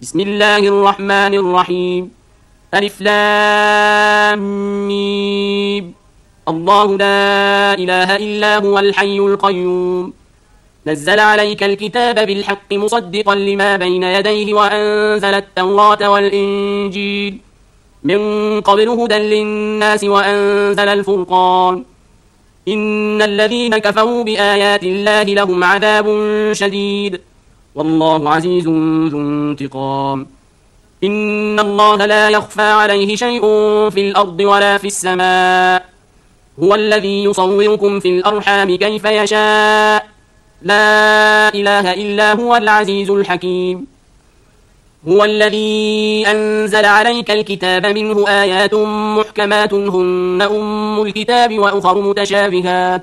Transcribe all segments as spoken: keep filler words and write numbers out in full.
بسم الله الرحمن الرحيم. ألف لام ميم. الله لا إله إلا هو الحي القيوم. نزل عليك الكتاب بالحق مصدقا لما بين يديه وأنزل التوراة والإنجيل من قبل هدى للناس وأنزل الفرقان. إن الذين كفروا بآيات الله لهم عذاب شديد والله عزيز ذو انتقام. إن الله لا يخفى عليه شيء في الأرض ولا في السماء. هو الذي يصوركم في الأرحام كيف يشاء. لا إله إلا هو العزيز الحكيم. هو الذي أنزل عليك الكتاب منه آيات محكمات هن أم الكتاب وأخر متشابهات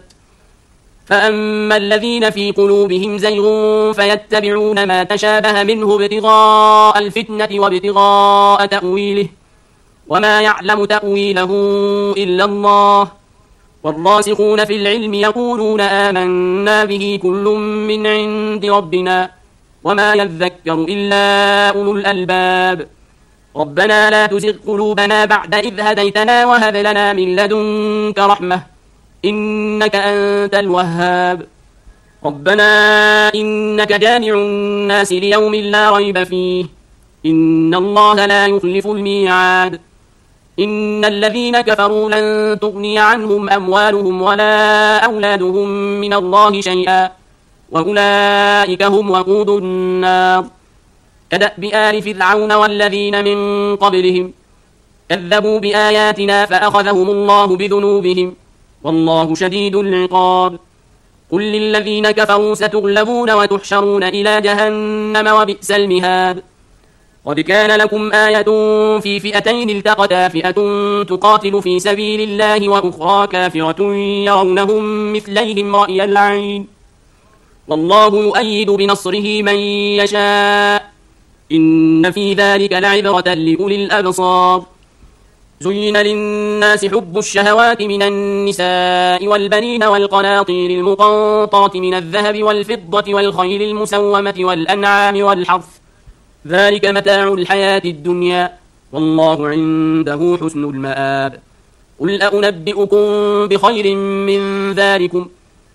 فأما الذين في قلوبهم زيغ فيتبعون ما تشابه منه ابتغاء الفتنة وابتغاء تأويله وما يعلم تأويله إلا الله والراسخون في العلم يقولون آمنا به كل من عند ربنا وما يذكر إلا أولو الألباب. ربنا لا تزغ قلوبنا بعد إذ هديتنا وهب لنا من لدنك رحمة إنك أنت الوهاب. ربنا إنك جامع الناس ليوم لا ريب فيه إن الله لا يخلف الميعاد. إن الذين كفروا لن تغني عنهم أموالهم ولا أولادهم من الله شيئا وأولئك هم وقود النار. كدأب آل فرعون والذين من قبلهم كذبوا بآياتنا فأخذهم الله بذنوبهم والله شديد العقاب. قل للذين كفروا ستغلبون وتحشرون إلى جهنم وبئس المهاد. قد كان لكم آية في فئتين التقتا فئة تقاتل في سبيل الله وأخرى كافرة يرونهم مثليهم رأي العين والله يؤيد بنصره من يشاء إن في ذلك لعبرة لأولي الأبصار. زين للناس حب الشهوات من النساء والبنين والقناطير المقنطرة من الذهب والفضة والخيل المسومة والأنعام والحرث ذلك متاع الحياة الدنيا والله عنده حسن المآب. قل أنبئكم بخير من ذلكم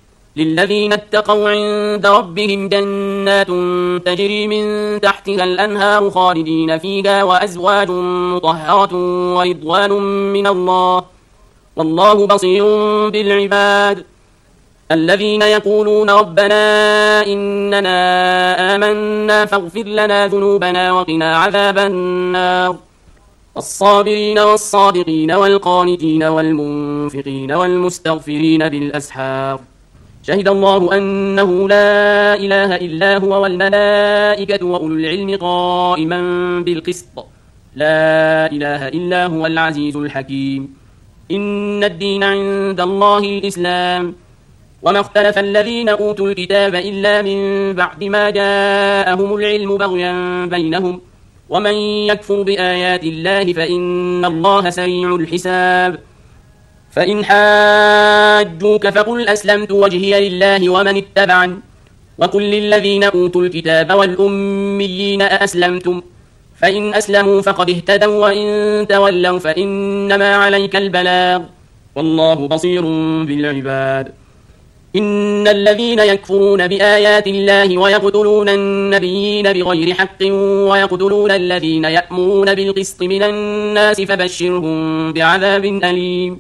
للذين اتقوا عند ربهم جنات تجري من تحتها الأنهار خالدين فيها وأزواج مطهرة ورضوان من الله والله بصير بالعباد. الذين يقولون ربنا إننا آمنا فاغفر لنا ذنوبنا وقنا عذاب النار. الصابرين والصادقين والقانتين والمنفقين والمستغفرين بالأسحار. شهد الله أنه لا إله إلا هو والملائكة وأولو العلم قائما بالقسط لا إله إلا هو العزيز الحكيم. إن الدين عند الله الإسلام وما اختلف الذين أوتوا الكتاب إلا من بعد ما جاءهم العلم بغيا بينهم ومن يكفر بآيات الله فإن الله سريع الحساب. فإن حاجوك فقل أسلمت وجهي لله ومن اتبعني وقل للذين أوتوا الكتاب والأميين أأسلمتم فإن أسلموا فقد اهتدوا وإن تولوا فإنما عليك البلاغ والله بصير بالعباد. إن الذين يكفرون بآيات الله ويقتلون النبيين بغير حق ويقتلون الذين يأمرون بالقسط من الناس فبشرهم بعذاب أليم.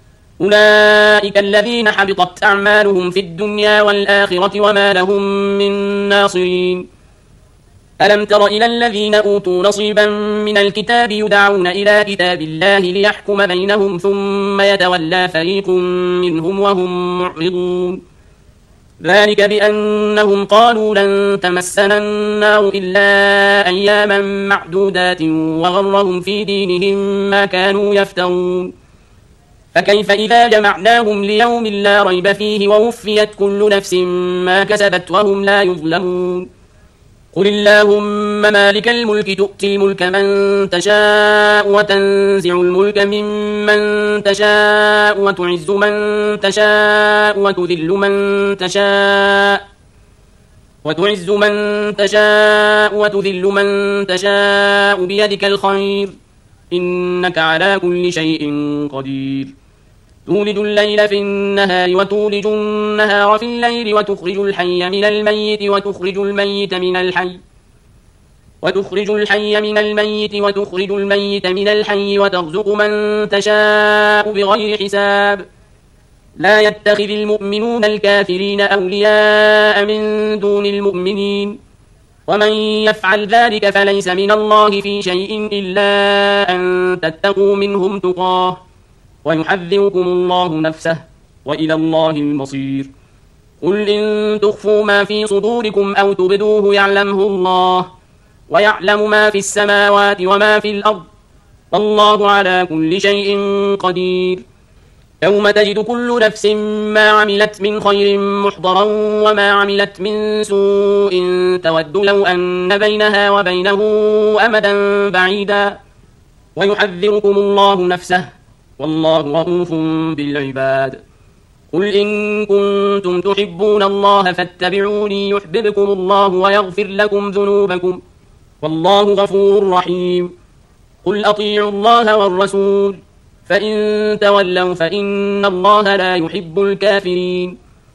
أولئك الذين حبطت أعمالهم في الدنيا والآخرة وما لهم من ناصرين. ألم تر إلى الذين أوتوا نصيبا من الكتاب يدعون إلى كتاب الله ليحكم بينهم ثم يتولى فريق منهم وهم معرضون. ذلك بأنهم قالوا لن تمسنا النار إلا أياما معدودات وغرهم في دينهم ما كانوا يفترون. فكيف إذا جمعناهم ليوم لا ريب فيه ووفيت كل نفس ما كسبت وهم لا يظلمون. قل اللهم مالك الملك تؤتي الملك من تشاء وتنزع الملك ممن تشاء وتعز من تشاء وتذل من تشاء وتعز من تشاء وتذل من تشاء بيدك الخير إنك على كل شيء قدير تولج الليل في النهار وتولج النهار في الليل وتخرج الحي من الميت وتخرج الميت من الحي وتخرج الحي من الميت وتخرج الميت من الحي وترزق من تشاء بغير حساب لا يتخذ المؤمنون الكافرين أولياء من دون المؤمنين ومن يفعل ذلك فليس من الله في شيء إلا أن تتقوا منهم تقاه ويحذركم الله نفسه وإلى الله المصير قل إن تخفوا ما في صدوركم أو تبدوه يعلمه الله ويعلم ما في السماوات وما في الأرض والله على كل شيء قدير يوم تجد كل نفس ما عملت من خير محضرا وما عملت من سوء تود لو أن بينها وبينه أمدا بعيدا ويحذركم الله نفسه والله رؤوف بالعباد قل إن كنتم تحبون الله فاتبعوني يحببكم الله ويغفر لكم ذنوبكم والله غفور رحيم قل أطيعوا الله والرسول فإن تولوا فإن الله لا يحب الكافرين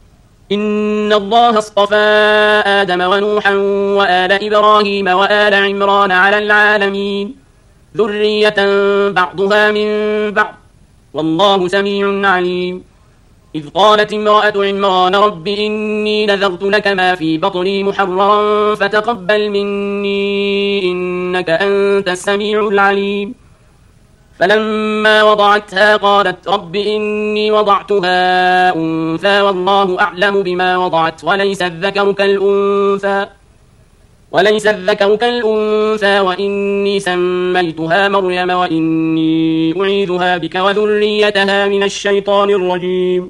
إن الله اصطفى آدم ونوحا وآل إبراهيم وآل عمران على العالمين ذرية بعضها من بعض والله سميع عليم إذ قالت امرأة عمران رب إني نذرت لك ما في بطني محررا فتقبل مني إنك أنت السميع العليم فلما وضعتها قالت رب إني وضعتها أنثى والله أعلم بما وضعت وليس الذكر كالأنثى وليس الذكر كالأنثى وإني سميتها مريم وإني أعيذها بك وذريتها من الشيطان الرجيم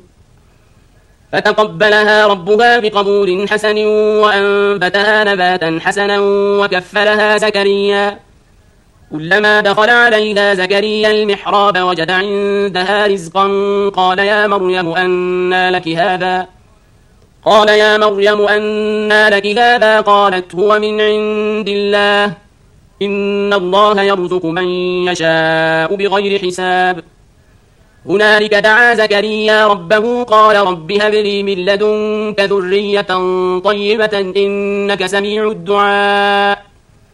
فتقبلها ربها بقبول حسن وأنبتها نباتا حسنا وكفلها زكريا كلما دخل عليها زكريا المحراب وجد عندها رزقا قال يا مريم أنى لك هذا قال يا مريم أنى لك هذا قالت هو من عند الله إن الله يرزق من يشاء بغير حساب هنالك دعا زكريا ربه قال رب هب لي من لدنك ذرية طيبة إنك سميع الدعاء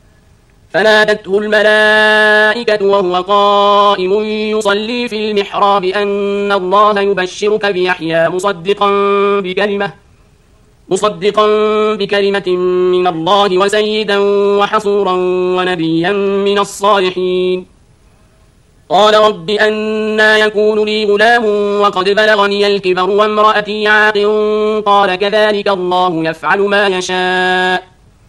فنادته الملائكة وهو قائم يصلي في المحراب أن الله يبشرك بيحيى مصدقا بكلمة مصدقا بكلمة من الله وسيدا وحصورا ونبيا من الصالحين قال رب أنى يكون لي غلام وقد بلغني الكبر وامرأتي عاقر قال كذلك الله يفعل ما يشاء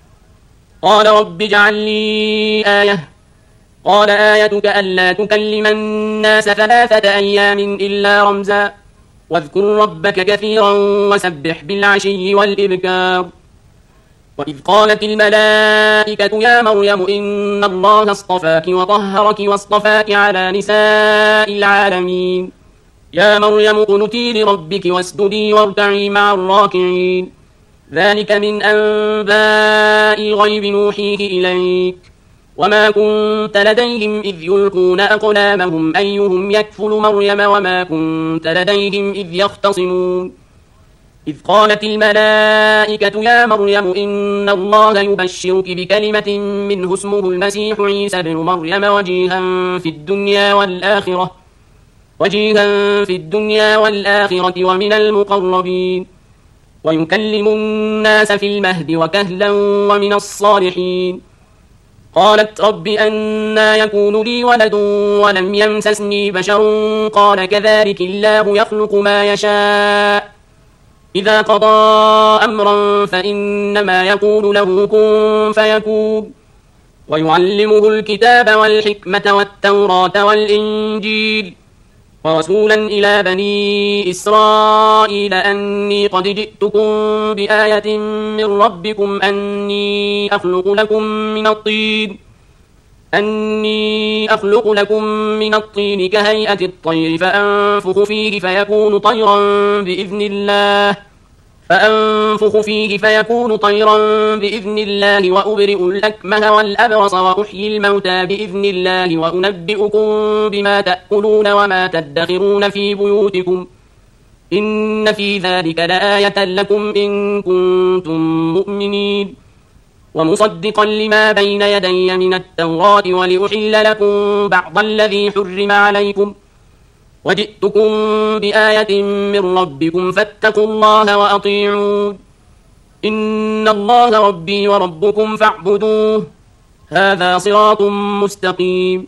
قال رب اجعل لي آية قال آيتك ألا تكلم الناس ثلاثة أيام إلا رمزا واذكر ربك كثيرا وسبح بالعشي والإبكار وإذ قالت الملائكة يا مريم إن الله اصطفاك وطهرك واصطفاك على نساء العالمين يا مريم اقنتي لربك واسجدي واركعي مع الراكعين ذلك من أنباء الغيب نوحيه إليك وما كنت لديهم إذ يلقون أقلامهم أيهم يكفل مريم وما كنت لديهم إذ يختصمون إذ قالت الملائكة يا مريم إن الله يبشرك بكلمة منه اسمه المسيح عيسى بن مريم وجيها في الدنيا والآخرة وجيها في الدنيا والآخرة ومن المقربين ويكلم الناس في المهد وكهلا ومن الصالحين قالت رب أنى يكون لي ولد ولم يمسسني بشر قال كذلك الله يخلق ما يشاء إذا قضى أمرا فإنما يقول له كن فيكون ويعلمه الكتاب والحكمة والتوراة والإنجيل ورسولا إلى بني إسرائيل أني قد جئتكم بآية من ربكم أني أخلق لكم من الطين أني أخلق لكم من الطين كهيئة الطير فأنفخ فيه فيكون طيرا بإذن الله فأنفخ فيه فيكون طيرا بإذن الله وأبرئ الأكمه والأبرص وأحيي الموتى بإذن الله وأنبئكم بما تأكلون وما تدخرون في بيوتكم إن في ذلك لآية لكم إن كنتم مؤمنين ومصدقا لما بين يدي من التوراة ولأحل لكم بعض الذي حرم عليكم وجئتكم بآية من ربكم فاتقوا الله وأطيعون إن الله ربي وربكم فاعبدوه هذا صراط مستقيم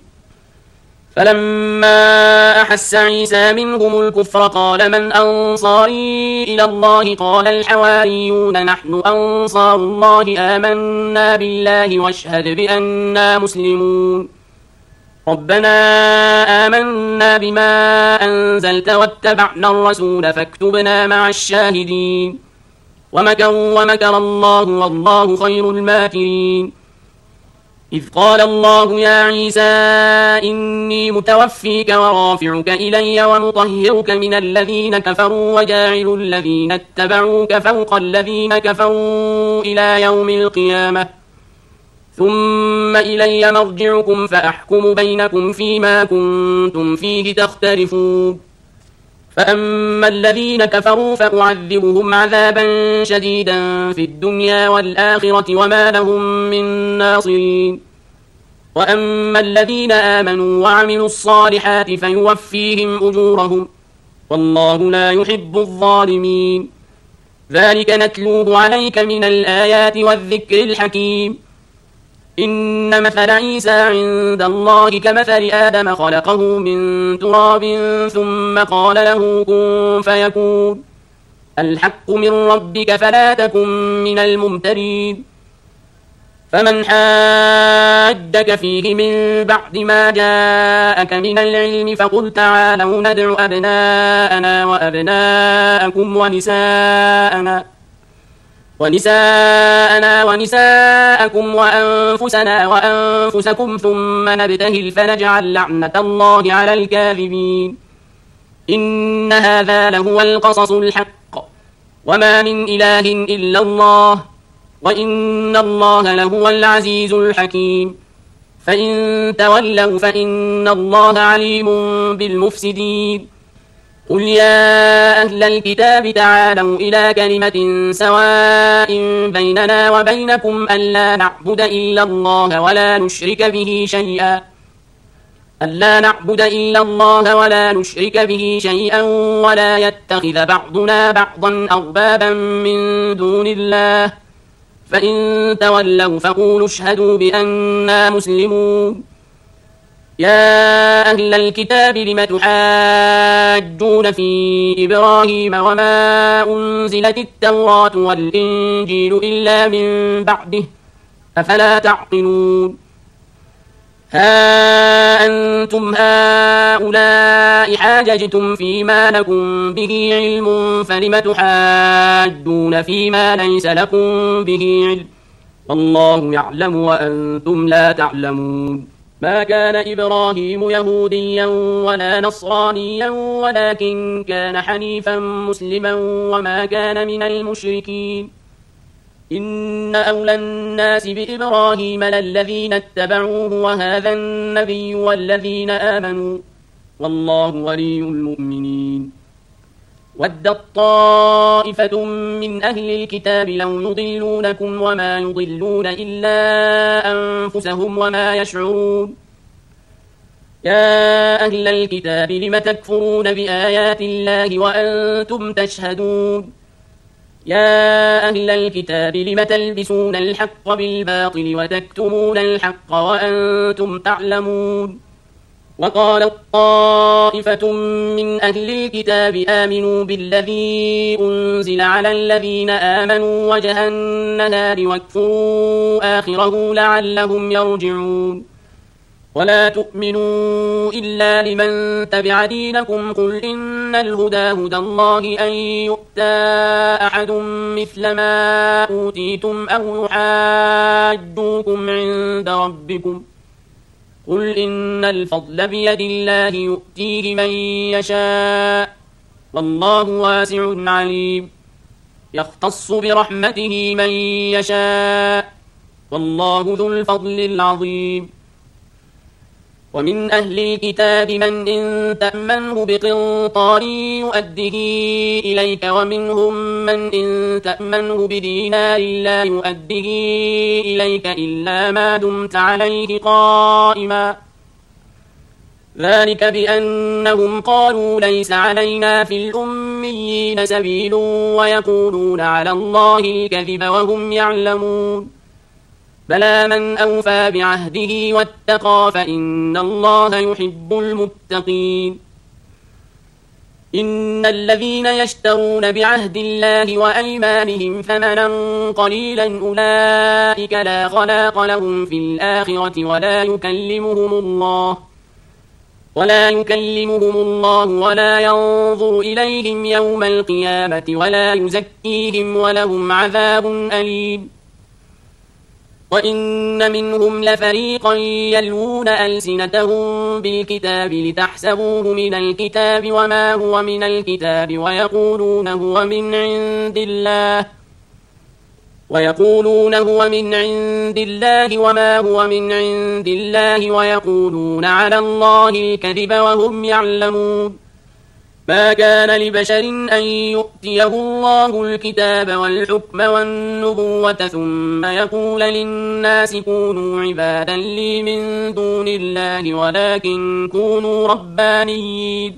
فلما أحس عيسى منهم الكفر قال من أنصاري إلى الله قال الحواريون نحن أنصار الله آمنا بالله واشهد بأننا مسلمون ربنا آمنا بما أنزلت واتبعنا الرسول فاكتبنا مع الشاهدين ومكروا ومكر الله والله خير الماكرين إذ قال الله يا عيسى إني متوفيك ورافعك إلي ومطهرك من الذين كفروا وجاعل الذين اتبعوك فوق الذين كفروا إلى يوم القيامة ثم إلي مرجعكم فأحكم بينكم فيما كنتم فيه تختلفون فأما الذين كفروا فأعذبهم عذابا شديدا في الدنيا والآخرة وما لهم من ناصرين وأما الذين آمنوا وعملوا الصالحات فيوفيهم أجورهم والله لا يحب الظالمين ذلك نتلوه عليك من الآيات والذكر الحكيم إن مثل عيسى عند الله كمثل آدم خلقه من تراب ثم قال له كن فيكون الحق من ربك فلا تكن من الممترين فمن حاجك فيه من بعد ما جاءك من العلم فقل تعالوا ندع أبناءنا وأبناءكم ونساءنا ونساءنا ونساءكم وأنفسنا وأنفسكم ثم نبتهل فنجعل لعنة الله على الكاذبين إن هذا لهو القصص الحق وما من إله إلا الله وإن الله لهو العزيز الحكيم فإن تولوا فإن الله عليم بالمفسدين قل يا أهل الكتاب تعالوا إلى كلمة سواء بيننا وبينكم ألا نعبد إلا الله ولا نشرك به شيئا ألا نعبد إلا الله ولا نشرك به شيئا ولا يتخذ بعضنا بعضا أربابا من دون الله فإن تولوا فقولوا اشهدوا بأننا مسلمون يا أهل الكتاب لم تحاجون في إبراهيم وما أنزلت التوراة والإنجيل إلا من بعده أفلا تعقلون ها أنتم هؤلاء حاججتم فيما لكم به علم فلم تحاجون فيما ليس لكم به علم والله يعلم وأنتم لا تعلمون ما كان إبراهيم يهوديا ولا نصرانيا ولكن كان حنيفا مسلما وما كان من المشركين إن أولى الناس بإبراهيم للذين اتبعوه وهذا النبي والذين آمنوا والله ولي المؤمنين ودت طائفة من أهل الكتاب لو يضلونكم وما يضلون إلا أنفسهم وما يشعرون يا أهل الكتاب لم تكفرون بآيات الله وأنتم تشهدون يا أهل الكتاب لم تلبسون الحق بالباطل وتكتمون الحق وأنتم تعلمون وقالت طائفة من أهل الكتاب آمنوا بالذي أنزل على الذين آمنوا وجه النهار واكفروا آخره لعلهم يرجعون ولا تؤمنوا إلا لمن تبع دينكم قل إن الهدى هدى الله أن يؤتى أحد مثل ما أوتيتم أو يحاجوكم عند ربكم قل إن الفضل بيد الله يؤتيه من يشاء والله واسع عليم يختص برحمته من يشاء والله ذو الفضل العظيم ومن أهل الكتاب من إن تأمنه بقنطار يؤده إليك ومنهم من إن تأمنه بدينار لا يؤده إليك إلا ما دمت عليه قائما ذلك بأنهم قالوا ليس علينا في الأميين سبيل ويقولون على الله الكذب وهم يعلمون بلى من أوفى بعهده واتقى فإن الله يحب المتقين إن الذين يشترون بعهد الله وأيمانهم ثمنا قليلا أولئك لا خلاق لهم في الآخرة ولا يكلمهم الله ولا يكلمهم الله ولا ينظر إليهم يوم القيامة ولا يزكيهم ولهم عذاب أليم وإن منهم لفريقا يلوون ألسنتهم بالكتاب لتحسبوه من الكتاب وما هو من الكتاب ويقولون هو من عند الله ويقولون هو من عند الله وما هو من عند الله ويقولون على الله الكذب وهم يعلمون ما كان لبشر أن يؤتيه الله الكتاب والحكم والنبوة ثم يقول للناس كونوا عبادا لي من دون الله ولكن كونوا ربانيين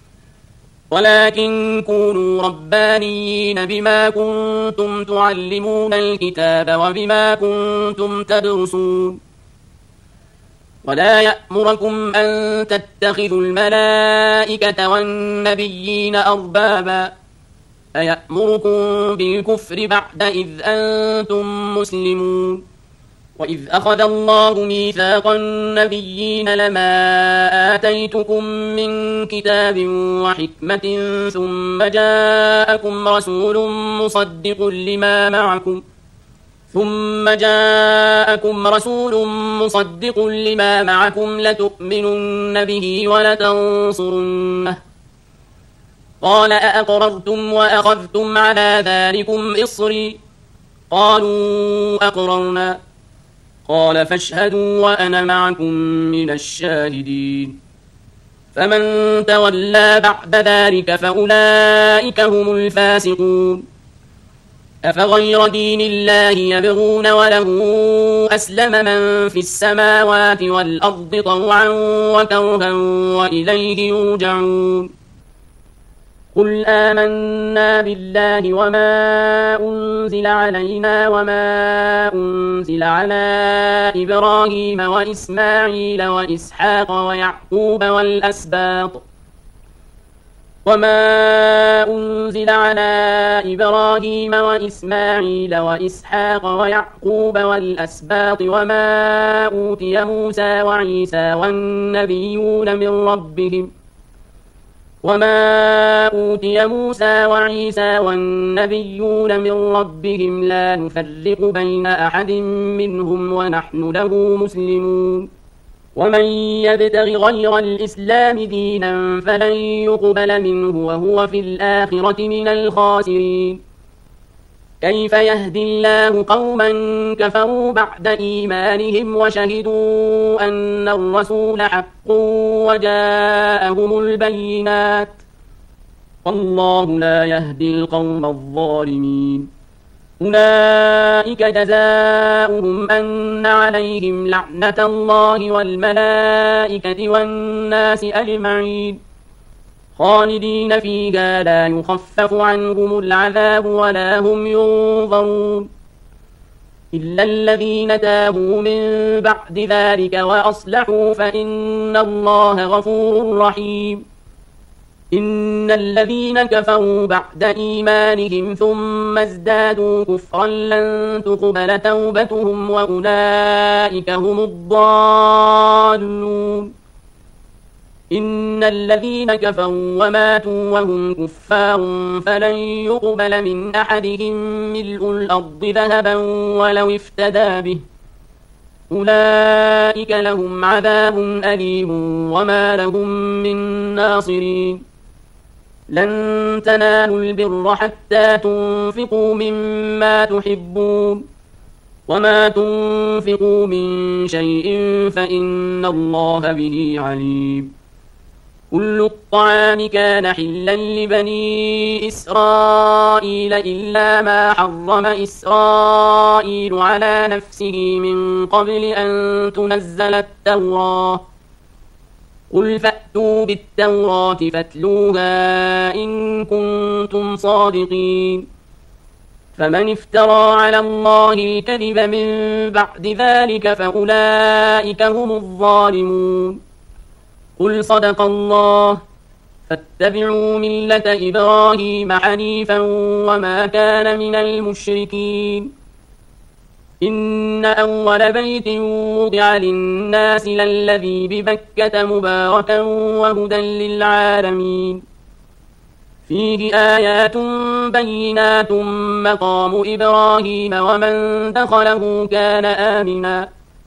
ولكن كونوا ربانيين بما كنتم تعلمون الكتاب وبما كنتم تدرسون ولا يأمركم أن تتخذوا الملائكة والنبيين أربابا أيأمركم بالكفر بعد إذ أنتم مسلمون وإذ أخذ الله ميثاق النبيين لما آتيتكم من كتاب وحكمة ثم جاءكم رسول مصدق لما معكم ثم جاءكم رسول مصدق لما معكم لتؤمنن به ولتنصرنه قال أأقررتم وأخذتم على ذلكم إصري قالوا أقررنا قال فاشهدوا وأنا معكم من الشاهدين فمن تولى بعد ذلك فأولئك هم الفاسقون أفغير دين الله يبغون وله أسلم من في السماوات والأرض طوعا وكرها وإليه يرجعون قل آمنا بالله وما أنزل علينا وما أنزل على إبراهيم وإسماعيل وإسحاق ويعقوب والأسباط وما أنزل على إبراهيم وإسماعيل وإسحاق ويعقوب والأسباط وما أوتي موسى وعيسى والنبيون من ربهم وما أوتي موسى وعيسى والنبيون من ربهم لا نفرق بين أحد منهم ونحن له مسلمون ومن يبتغ غير الإسلام دينا فلن يقبل منه وهو في الآخرة من الخاسرين كيف يهدي الله قوما كفروا بعد إيمانهم وشهدوا أن الرسول حق وجاءهم البينات والله لا يهدي القوم الظالمين أولئك جزاؤهم أن عليهم لعنة الله والملائكة والناس أجمعين خالدين فيها لا يخفف عنهم العذاب ولا هم ينظرون إلا الذين تابوا من بعد ذلك وأصلحوا فإن الله غفور رحيم إن الذين كفروا بعد إيمانهم ثم ازدادوا كفرا لن تقبل توبتهم وأولئك هم الضالون إن الذين كفروا وماتوا وهم كفار فلن يقبل من أحدهم ملء الأرض ذهبا ولو افتدى به أولئك لهم عذاب أليم وما لهم من ناصرين لن تنالوا البر حتى تنفقوا مما تحبون وما تنفقوا من شيء فإن الله به عليم كل الطعام كان حلا لبني إسرائيل إلا ما حرم إسرائيل على نفسه من قبل أن تنزل التوراة قل فأتوا بالتوراة فاتلوها إن كنتم صادقين فمن افترى على الله الكذب من بعد ذلك فأولئك هم الظالمون قل صدق الله فاتبعوا ملة إبراهيم حنيفا وما كان من المشركين إن أول بيت وضع للناس للذي ببكة مباركا وهدى للعالمين فيه آيات بينات مقام إبراهيم ومن دخله كان آمنا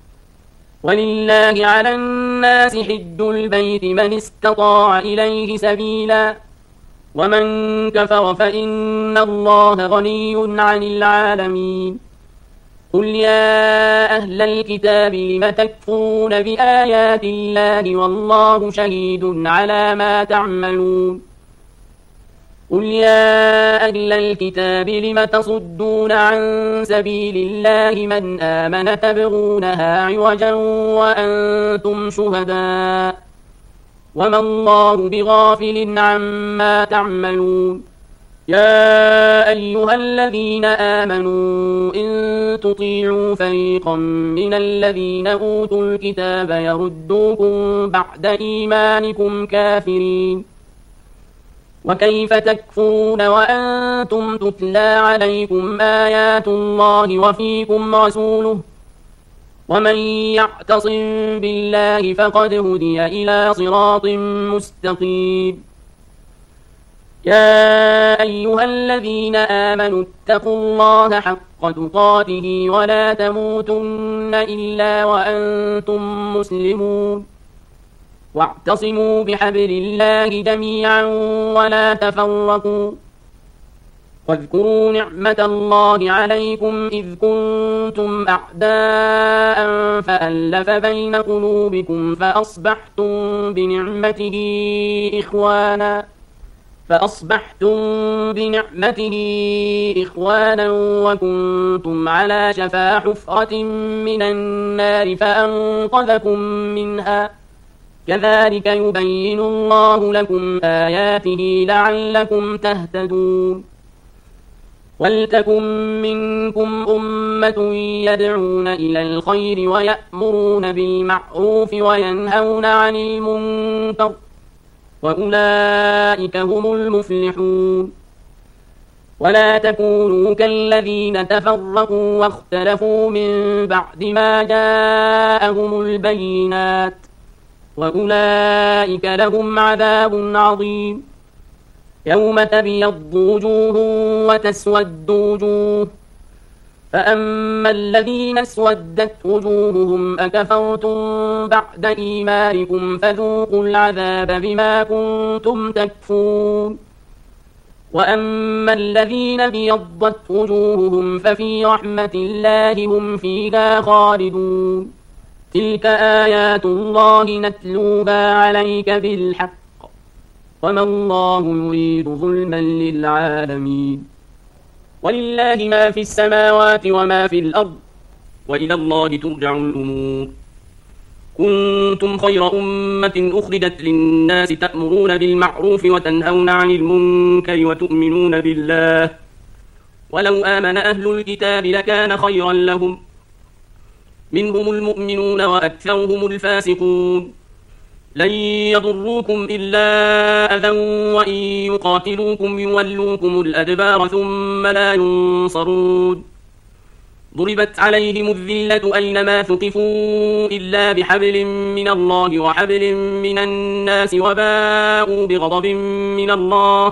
ولله على الناس حج البيت من استطاع إليه سبيلا ومن كفر فإن الله غني عن العالمين قل يا أهل الكتاب لم تكفرون بآيات الله والله شهيد على ما تعملون قل يا أهل الكتاب لم تصدون عن سبيل الله من آمن تبغونها عوجا وأنتم شهداء وما الله بغافل عما تعملون يا أيها الذين آمنوا إن تطيعوا فريقا من الذين أوتوا الكتاب يردوكم بعد إيمانكم كافرين وكيف تكفرون وأنتم تتلى عليكم آيات الله وفيكم رسوله ومن يعتصم بالله فقد هدي إلى صراط مستقيم يا أيها الذين آمنوا اتقوا الله حق تقاته ولا تموتن إلا وأنتم مسلمون واعتصموا بحبل الله جميعا ولا تفرقوا واذكروا نعمة الله عليكم إذ كنتم أعداء فألف بين قلوبكم فأصبحتم بنعمته إخوانا فأصبحتم بنعمته إخوانا وكنتم على شفا حفرة من النار فأنقذكم منها كذلك يبين الله لكم آياته لعلكم تهتدون ولتكن منكم أمة يدعون إلى الخير ويأمرون بالمعروف وينهون عن المنكر وأولئك هم المفلحون ولا تكونوا كالذين تفرقوا واختلفوا من بعد ما جاءهم البينات وأولئك لهم عذاب عظيم يوم تبيض وجوه وتسود وجوه فأما الذين اسودت وجوههم أكفرتم بعد إيمانكم فذوقوا العذاب بما كنتم تكفرون وأما الذين بيضت وجوههم ففي رحمة الله هم فيها خالدون تلك آيات الله نتلوها عليك بالحق وما الله يريد ظلما للعالمين ولله ما في السماوات وما في الأرض وإلى الله ترجع الأمور كنتم خير أمة أخرجت للناس تأمرون بالمعروف وتنهون عن المنكر وتؤمنون بالله ولو آمن أهل الكتاب لكان خيرا لهم منهم المؤمنون وأكثرهم الفاسقون لن يضروكم إلا أذى وإن يقاتلوكم يولوكم الأدبار ثم لا ينصرون ضربت عليهم الذلة أينما ثقفوا إلا بحبل من الله وحبل من الناس وباءوا بغضب من الله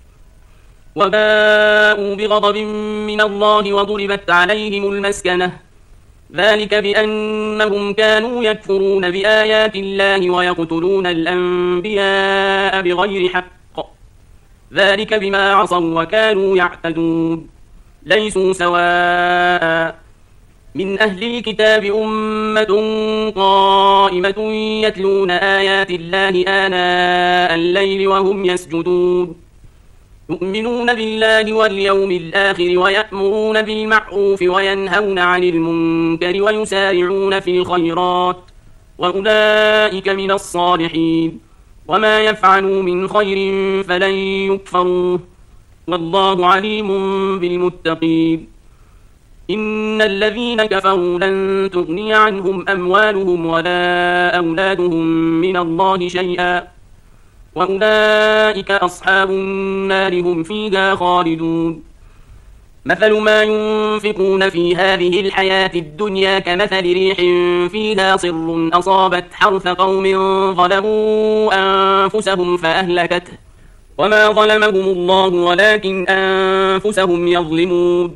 وباءوا بغضب من الله وضربت عليهم المسكنة ذلك بأنهم كانوا يكفرون بآيات الله ويقتلون الأنبياء بغير حق ذلك بما عصوا وكانوا يعتدون ليسوا سواء من أهل الكتاب أمة قائمة يتلون آيات الله آناء الليل وهم يسجدون يؤمنون بالله واليوم الآخر ويأمرون بالمعروف وينهون عن المنكر ويسارعون في الخيرات وأولئك من الصالحين وما يفعلوا من خير فلن يكفروه والله عليم بالمتقين إن الذين كفروا لن تغني عنهم أموالهم ولا أولادهم من الله شيئا وأولئك أصحاب النار هم فيها خالدون مثل ما ينفقون في هذه الحياة الدنيا كمثل ريح فيها صر أصابت حرث قوم ظلموا أنفسهم فأهلكته وما ظلمهم الله ولكن أنفسهم يظلمون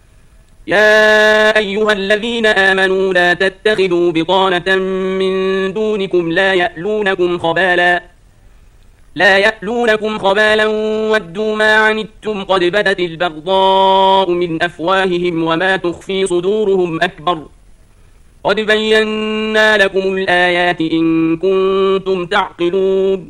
يا أيها الذين آمنوا لا تتخذوا بطانة من دونكم لا يألونكم خبالا لا يألونكم خبالا ودوا ما عنتم قد بدت البغضاء من أفواههم وما تخفي صدورهم أكبر قد بينا لكم الآيات إن كنتم تعقلون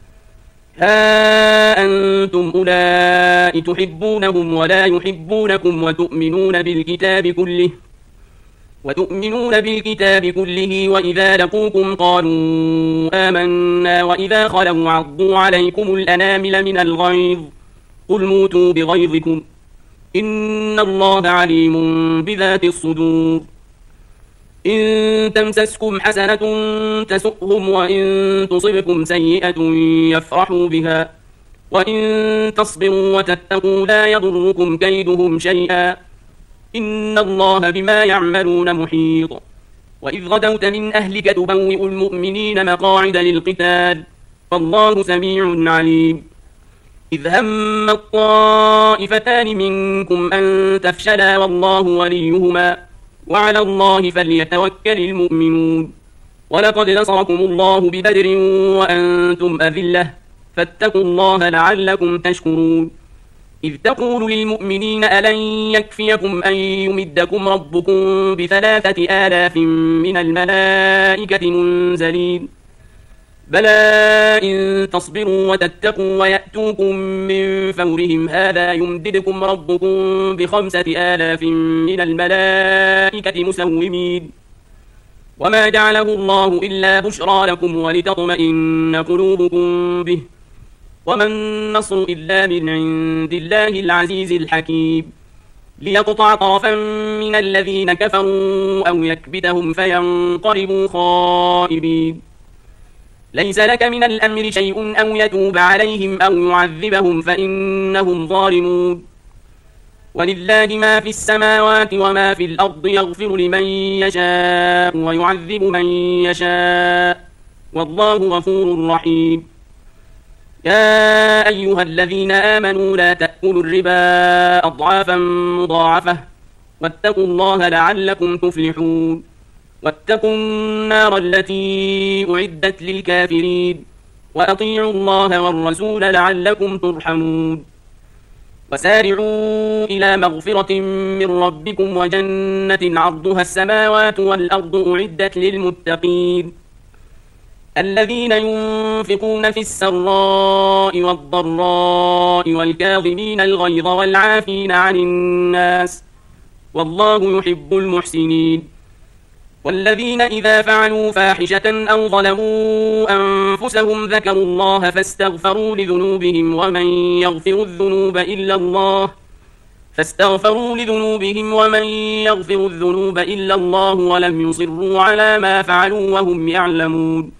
ها أنتم أولئك تحبونهم ولا يحبونكم وتؤمنون بالكتاب كله وتؤمنون بالكتاب كله وإذا لقوكم قالوا آمنا وإذا خلوا عضوا عليكم الأنامل من الغيظ قل موتوا بغيظكم إن الله عليم بذات الصدور إن تمسسكم حسنة تسؤهم وإن تصبكم سيئة يفرحوا بها وإن تصبروا وتتقوا لا يضركم كيدهم شيئا إن الله بما يعملون محيط وإذ غدوت من أهلك تبوئ المؤمنين مقاعد للقتال فالله سميع عليم إذ هم الطائفتان منكم أن تفشلا والله وليهما وعلى الله فليتوكل المؤمنون ولقد نصركم الله ببدر وأنتم أذلة فاتقوا الله لعلكم تشكرون إذ تقول للمؤمنين ألن يكفيكم أن يمدكم ربكم بثلاثة آلاف من الملائكة منزلين بلى إن تصبروا وتتقوا ويأتوكم من فورهم هذا يمددكم ربكم بخمسة آلاف من الملائكة مسومين وما جعله الله إلا بشرى لكم ولتطمئن قلوبكم به وما النصر إلا من عند الله العزيز الحكيم ليقطع طرفا من الذين كفروا أو يكبتهم فينقلبوا خائبين ليس لك من الأمر شيء أو يتوب عليهم أو يعذبهم فإنهم ظالمون ولله ما في السماوات وما في الأرض يغفر لمن يشاء ويعذب من يشاء والله غفور رحيم يا أيها الذين آمنوا لا تأكلوا الربا أضعافا مضاعفة واتقوا الله لعلكم تفلحون واتقوا النار التي أعدت للكافرين وأطيعوا الله والرسول لعلكم ترحمون وسارعوا إلى مغفرة من ربكم وجنة عرضها السماوات والأرض أعدت للمتقين الذين ينفقون في السراء والضراء والكاظمين الغيظ والعافين عن الناس والله يحب المحسنين والذين إذا فعلوا فاحشة أو ظلموا أنفسهم ذكروا الله فاستغفروا لذنوبهم ومن يغفر الذنوب إلا الله فاستغفروا لذنوبهم ومن يغفر الذنوب إلا الله ولم يصروا على ما فعلوا وهم يعلمون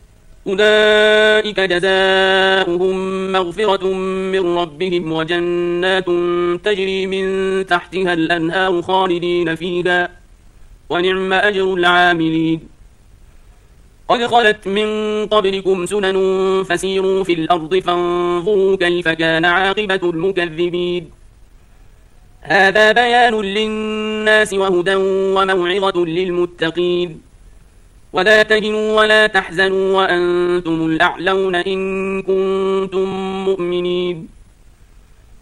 أولئك جزاؤهم مغفرة من ربهم وجنات تجري من تحتها الأنهار خالدين فيها ونعم أجر العاملين قد خلت من قبلكم سنن فسيروا في الأرض فانظروا كيف كان عاقبة المكذبين هذا بيان للناس وهدى وموعظة للمتقين ولا تهنوا ولا تحزنوا وأنتم الأعلون إن كنتم مؤمنين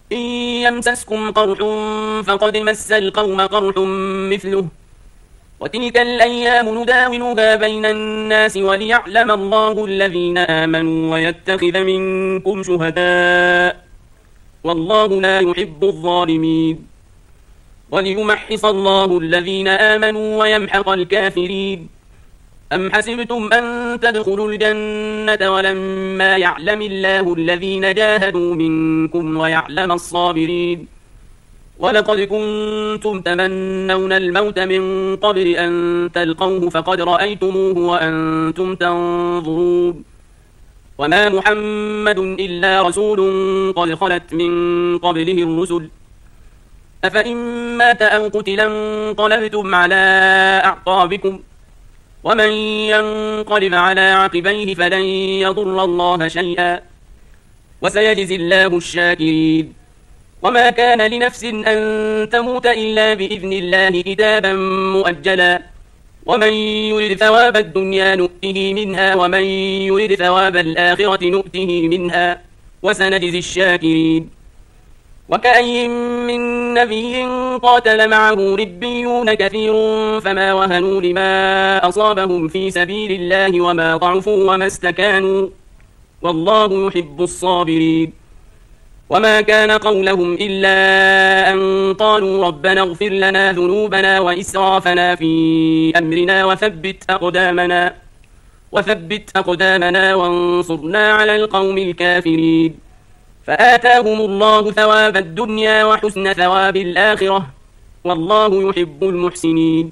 إن يمسسكم قرح فقد مس القوم قرح مثله وتلك الأيام نداولها بين الناس وليعلم الله الذين آمنوا ويتخذ منكم شهداء والله لا يحب الظالمين وليمحص الله الذين آمنوا ويمحق الكافرين أم حسبتم أن تدخلوا الجنة ولما يعلم الله الذين جاهدوا منكم ويعلم الصابرين ولقد كنتم تمنون الموت من قبل أن تلقوه فقد رأيتموه وأنتم تنظرون وما محمد إلا رسول قد خلت من قبله الرسل أفإن مات أو قتلا انقلبتم على أعقابكم ومن ينقلب على عقبيه فلن يضر الله شيئا وسيجزي الله الشاكرين وما كان لنفس أن تموت إلا بإذن الله كتابا مؤجلا ومن يرد ثواب الدنيا نؤته منها ومن يرد ثواب الآخرة نؤته منها وسنجزي الشاكرين وكأي من نبي قاتل معه ربيون كثير فما وهنوا لما أصابهم في سبيل الله وما ضعفوا وما استكانوا والله يحب الصابرين وما كان قولهم إلا أن قالوا ربنا اغفر لنا ذنوبنا وإسرافنا في أمرنا وثبت أقدامنا وثبت أقدامنا وانصرنا على القوم الكافرين فآتاهم الله ثواب الدنيا وحسن ثواب الآخرة والله يحب المحسنين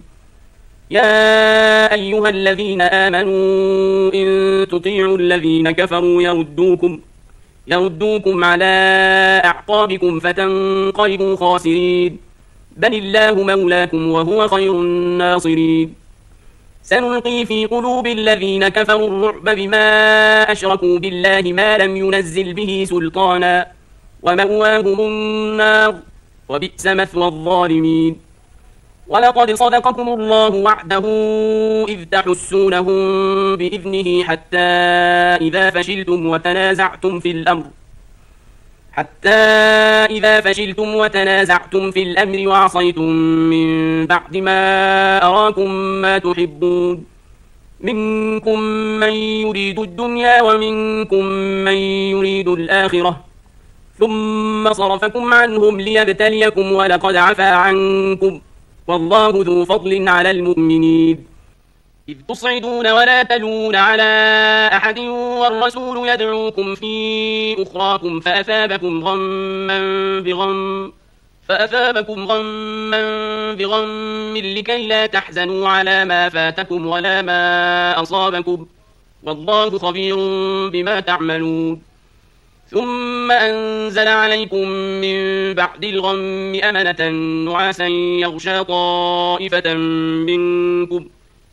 يا أيها الذين آمنوا إن تطيعوا الذين كفروا يردوكم يردوكم على أعقابكم فتنقلبوا خاسرين بل الله مولاكم وهو خير الناصرين سنلقي في قلوب الذين كفروا الرعب بما أشركوا بالله ما لم ينزل به سلطانا ومأواهم النار وبئس مثوى الظالمين ولقد صدقكم الله وعده إذ تحسونهم بإذنه حتى إذا فشلتم وتنازعتم في الأمر حتى إذا فشلتم وتنازعتم في الأمر وعصيتم من بعد ما أراكم ما تحبون منكم من يريد الدنيا ومنكم من يريد الآخرة ثم صرفكم عنهم ليبتليكم ولقد عفا عنكم والله ذو فضل على المؤمنين إذ تصعدون ولا تلون على أحد والرسول يدعوكم في أخراكم فأثابكم غما بغم فأثابكم غما بغم لكي لا تحزنوا على ما فاتكم ولا ما أصابكم والله خبير بما تعملون ثم أنزل عليكم من بعد الغم أمنة نعاسا يغشى طائفة منكم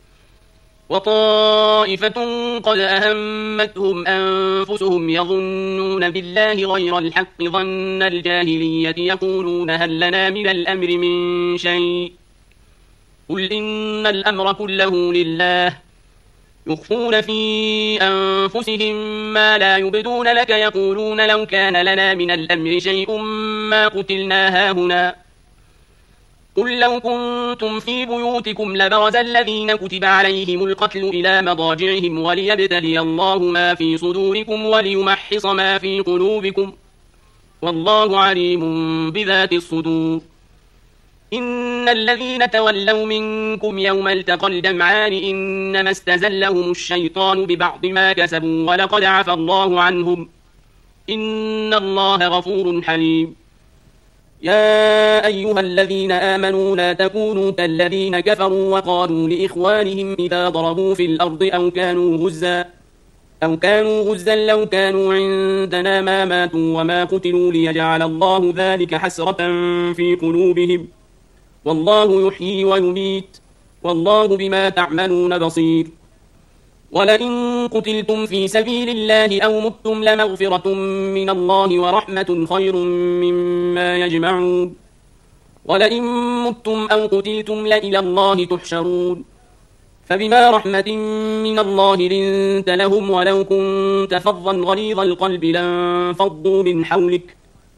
وطائفة قد أهمتهم أنفسهم يظنون بالله غير الحق ظن الجاهلية يقولون هل لنا من الأمر من شيء قل إن الأمر كله لله يخفون في أنفسهم ما لا يبدون لك يقولون لو كان لنا من الأمر شيء ما قتلنا هاهنا قل لو كنتم في بيوتكم لبرز الذين كتب عليهم القتل إلى مضاجعهم وليبتلي الله ما في صدوركم وليمحص ما في قلوبكم والله عليم بذات الصدور إن الذين تولوا منكم يوم التقى الجمعان إنما استزلهم الشيطان ببعض ما كسبوا ولقد عفى الله عنهم إن الله غفور حليم يا أيها الذين آمنوا لا تكونوا كالذين كفروا وقالوا لإخوانهم إذا ضربوا في الأرض أو كانوا غزا أو كانوا غزا لو كانوا عندنا ما ماتوا وما قتلوا ليجعل الله ذلك حسرة في قلوبهم والله يحيي ويميت والله بما تعملون بصير ولئن قتلتم في سبيل الله أو متم لمغفرة من الله ورحمة خير مما يجمعون ولئن متم أو قتلتم لإلى الله تحشرون فبما رحمة من الله لنت لهم ولو كنت فظا غليظ القلب لانفضوا من حولك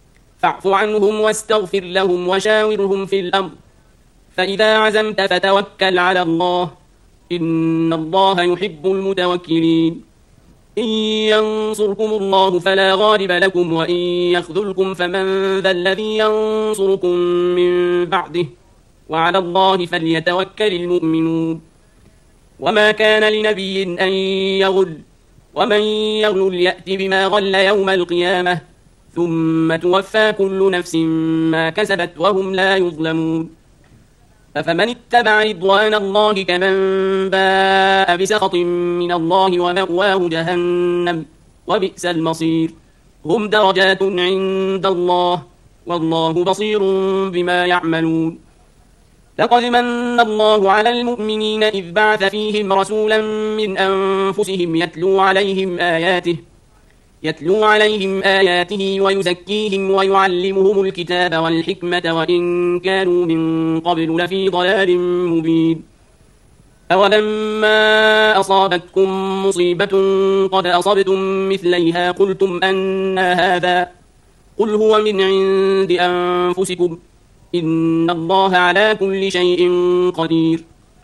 فاعف عنهم واستغفر لهم وشاورهم في الأمر فإذا عزمت فتوكل على الله إن الله يحب المتوكلين إن ينصركم الله فلا غالب لكم وإن يخذلكم فمن ذا الذي ينصركم من بعده وعلى الله فليتوكل المؤمنون وما كان لنبي أن يغل ومن يغل يأت بما غل يوم القيامة ثم توفى كل نفس ما كسبت وهم لا يظلمون أفمن اتبع رضوان الله كمن باء بسخط من الله ومأواه جهنم وبئس المصير هم درجات عند الله والله بصير بما يعملون لقد من الله على المؤمنين إذ بعث فيهم رسولا من أنفسهم يتلو عليهم آياته يتلو عليهم آياته ويزكيهم ويعلمهم الكتاب والحكمة وإن كانوا من قبل لفي ضلال مبين أولما أصابتكم مصيبة قد أصبتم مثليها قلتم أنى هذا قل هو من عند أنفسكم إن الله على كل شيء قدير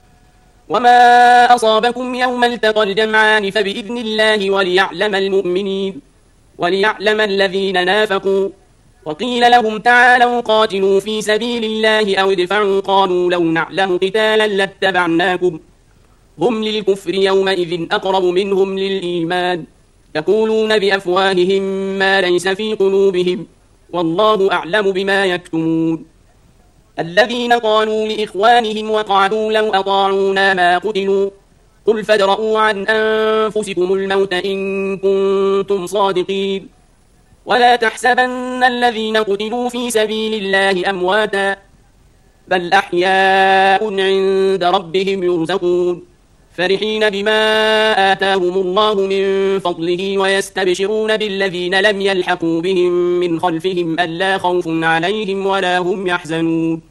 وما أصابكم يوم التقى الجمعان فبإذن الله وليعلم المؤمنين وليعلم الذين نافقوا وقيل لهم تعالوا قاتلوا في سبيل الله أو ادفعوا قالوا لو نعلم قتالا لاتبعناكم هم للكفر يومئذ أقرب منهم للإيمان يقولون بأفواههم ما ليس في قلوبهم والله أعلم بما يكتمون الذين قالوا لإخوانهم وقعدوا لو أطاعونا ما قتلوا قل فادرءوا عن أنفسكم الموت إن كنتم صادقين ولا تحسبن الذين قتلوا في سبيل الله أمواتا بل أحياء عند ربهم يرزقون فرحين بما آتاهم الله من فضله ويستبشرون بالذين لم يلحقوا بهم من خلفهم ألا خوف عليهم ولا هم يحزنون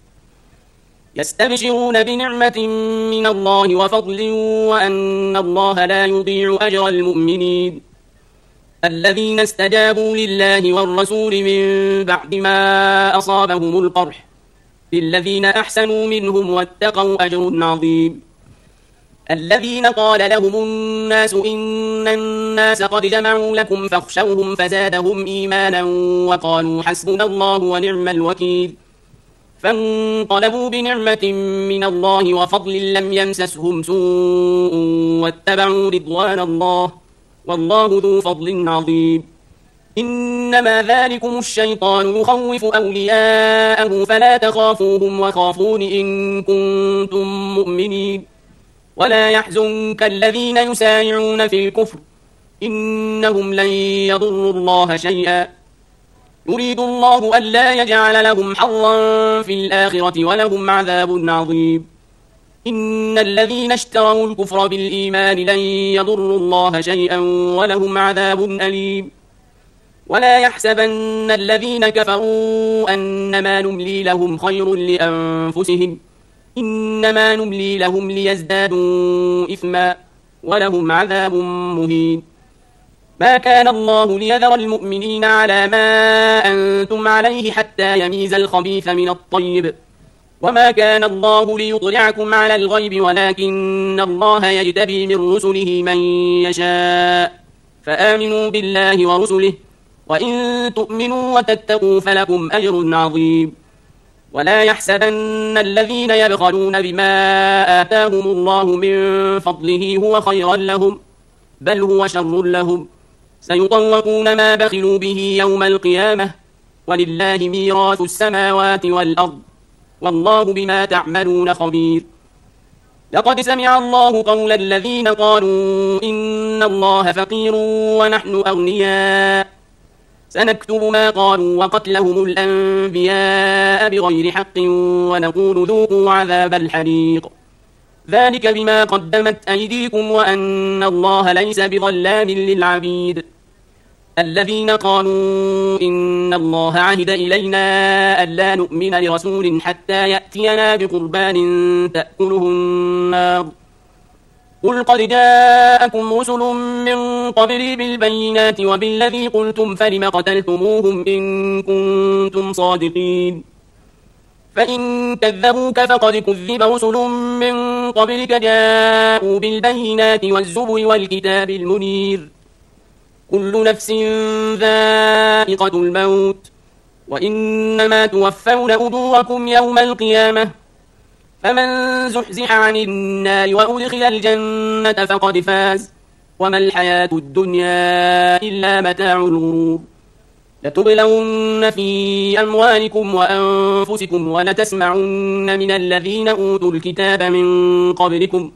يستبشرون بنعمة من الله وفضل وأن الله لا يضيع أجر المؤمنين الذين استجابوا لله والرسول من بعد ما أصابهم القرح للذين أحسنوا منهم واتقوا أجر عظيم الذين قال لهم الناس إن الناس قد جمعوا لكم فاخشوهم فزادهم إيمانا وقالوا حسبنا الله ونعم الوكيل فانقلبوا بنعمة من الله وفضل لم يمسسهم سوء واتبعوا رضوان الله والله ذو فضل عظيم إنما ذلكم الشيطان يخوف أولياءه فلا تخافوهم وخافون إن كنتم مؤمنين ولا يحزنك الذين يسارعون في الكفر إنهم لن يضروا الله شيئا يريد الله ألا يجعل لهم حظا في الآخرة ولهم عذاب عظيم إن الذين اشتروا الكفر بالإيمان لن يضروا الله شيئا ولهم عذاب أليم ولا يحسبن الذين كفروا أنما نملي لهم خير لأنفسهم إنما نملي لهم ليزدادوا إثما ولهم عذاب مهين ما كان الله ليذر المؤمنين على ما أنتم عليه حتى يميز الخبيث من الطيب وما كان الله ليطلعكم على الغيب ولكن الله يجتبي من رسله من يشاء فآمنوا بالله ورسله وإن تؤمنوا وتتقوا فلكم أجر عظيم ولا يحسبن الذين يبخلون بما آتاهم الله من فضله هو خيرا لهم بل هو شر لهم سيطوقون ما بخلوا به يوم القيامة ولله ميراث السماوات والأرض والله بما تعملون خبير لقد سمع الله قول الذين قالوا إن الله فقير ونحن أغنياء سنكتب ما قالوا وقتلهم الأنبياء بغير حق ونقول ذوقوا عذاب الحريق ذلك بما قدمت أيديكم وأن الله ليس بظلام للعبيد الذين قالوا إن الله عهد إلينا ألا نؤمن لرسول حتى يأتينا بقربان تأكله النار قل قد جاءكم رسل من قبلي بالبينات وبالذي قلتم فلم قتلتموهم إن كنتم صادقين فإن كذبوك فقد كذب رسل من قبلك جاءوا بالبينات والزبر والكتاب المنير كل نفس ذائقة الموت وإنما توفون أجوركم يوم القيامة فمن زحزح عن النار وأدخل الجنة فقد فاز وما الحياة الدنيا إلا متاع الغرور لتبلون في أموالكم وأنفسكم ولتسمعن من الذين أوتوا الكتاب من قبلكم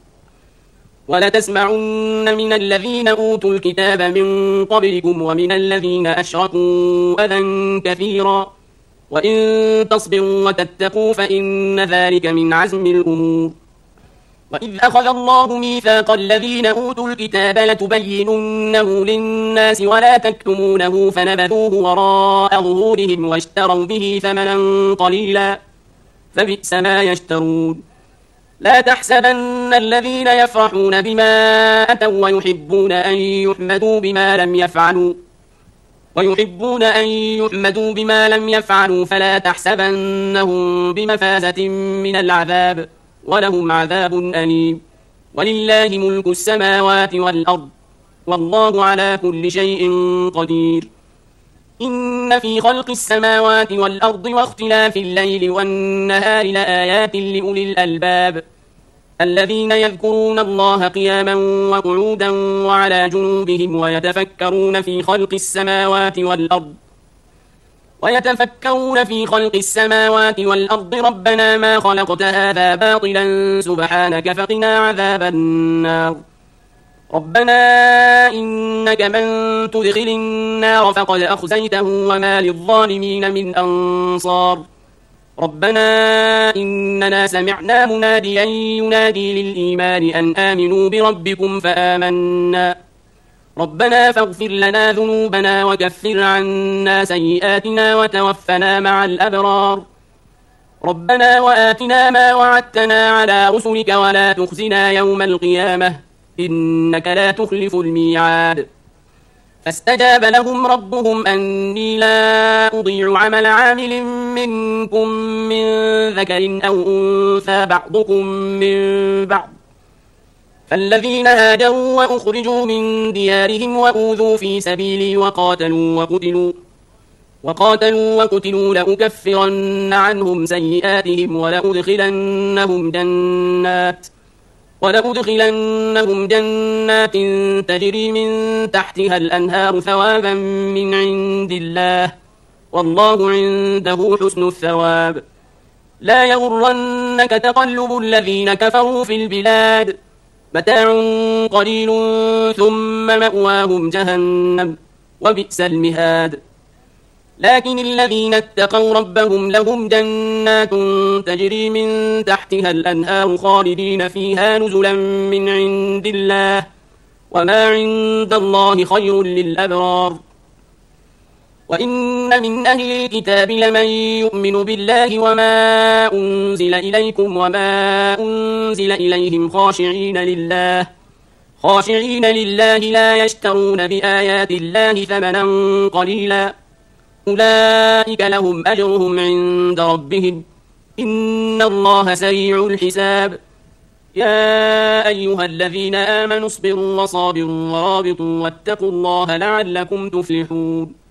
ولتسمعن من الذين أوتوا الكتاب من قبلكم ومن الذين أشركوا أذى كثيرا وإن تصبروا وتتقوا فإن ذلك من عزم الأمور وإذ أخذ الله ميثاق الذين أوتوا الكتاب لتبيننه للناس ولا تكتمونه فنبذوه وراء ظهورهم واشتروا به ثمنا قليلا فبئس ما يشترون لا تحسبن الذين يفرحون بما أتوا ويحبون أن يحمدوا بما لم يفعلوا ويحبون أن يحمدوا بما لم يفعلوا فلا تحسبنهم بمفازة من العذاب ولهم عذاب أليم ولله ملك السماوات والأرض والله على كل شيء قدير إن في خلق السماوات والأرض واختلاف الليل والنهار لآيات لأولي الألباب الذين يذكرون الله قياما وقعودا وعلى جنوبهم ويتفكرون في خلق السماوات والأرض ويتفكرون في خلق السماوات والأرض ربنا ما خلقت هذا باطلا سبحانك فقنا عذاب النار ربنا إنك من تدخل النار فقد أخزيته وما للظالمين من أنصار ربنا إننا سمعنا مناديا ينادي للإيمان أن آمنوا بربكم فآمنا ربنا فاغفر لنا ذنوبنا وكفر عنا سيئاتنا وتوفنا مع الأبرار ربنا وآتنا ما وعدتنا على رسلك ولا تخزنا يوم القيامة إنك لا تخلف الميعاد فاستجاب لهم ربهم أني لا أضيع عمل عامل منكم من ذكر أو أنثى بعضكم من بعض فالذين هاجروا وأخرجوا من ديارهم وأوذوا في سبيلي وقاتلوا وقتلوا وقاتلوا وقتلوا لأكفرن عنهم سيئاتهم ولأدخلنهم جنات ولأدخلنهم جنات تجري من تحتها الأنهار ثوابا من عند الله والله عنده حسن الثواب لا يغرنك تقلب الذين كفروا في البلاد متاع قليل ثم مأواهم جهنم وبئس المهاد لكن الذين اتقوا ربهم لهم جنات تجري من تحتها الأنهار خالدين فيها نزلا من عند الله وما عند الله خير للأبرار وإن من أهل الكتاب لمن يؤمن بالله وما أنزل إليكم وما أنزل إليهم خاشعين لله خاشعين لله لا يشترون بآيات الله ثمنا قليلا أولئك لهم أجرهم عند ربهم إن الله سريع الحساب يا أيها الذين آمنوا اصبروا وصابروا ورابطوا واتقوا الله لعلكم تفلحون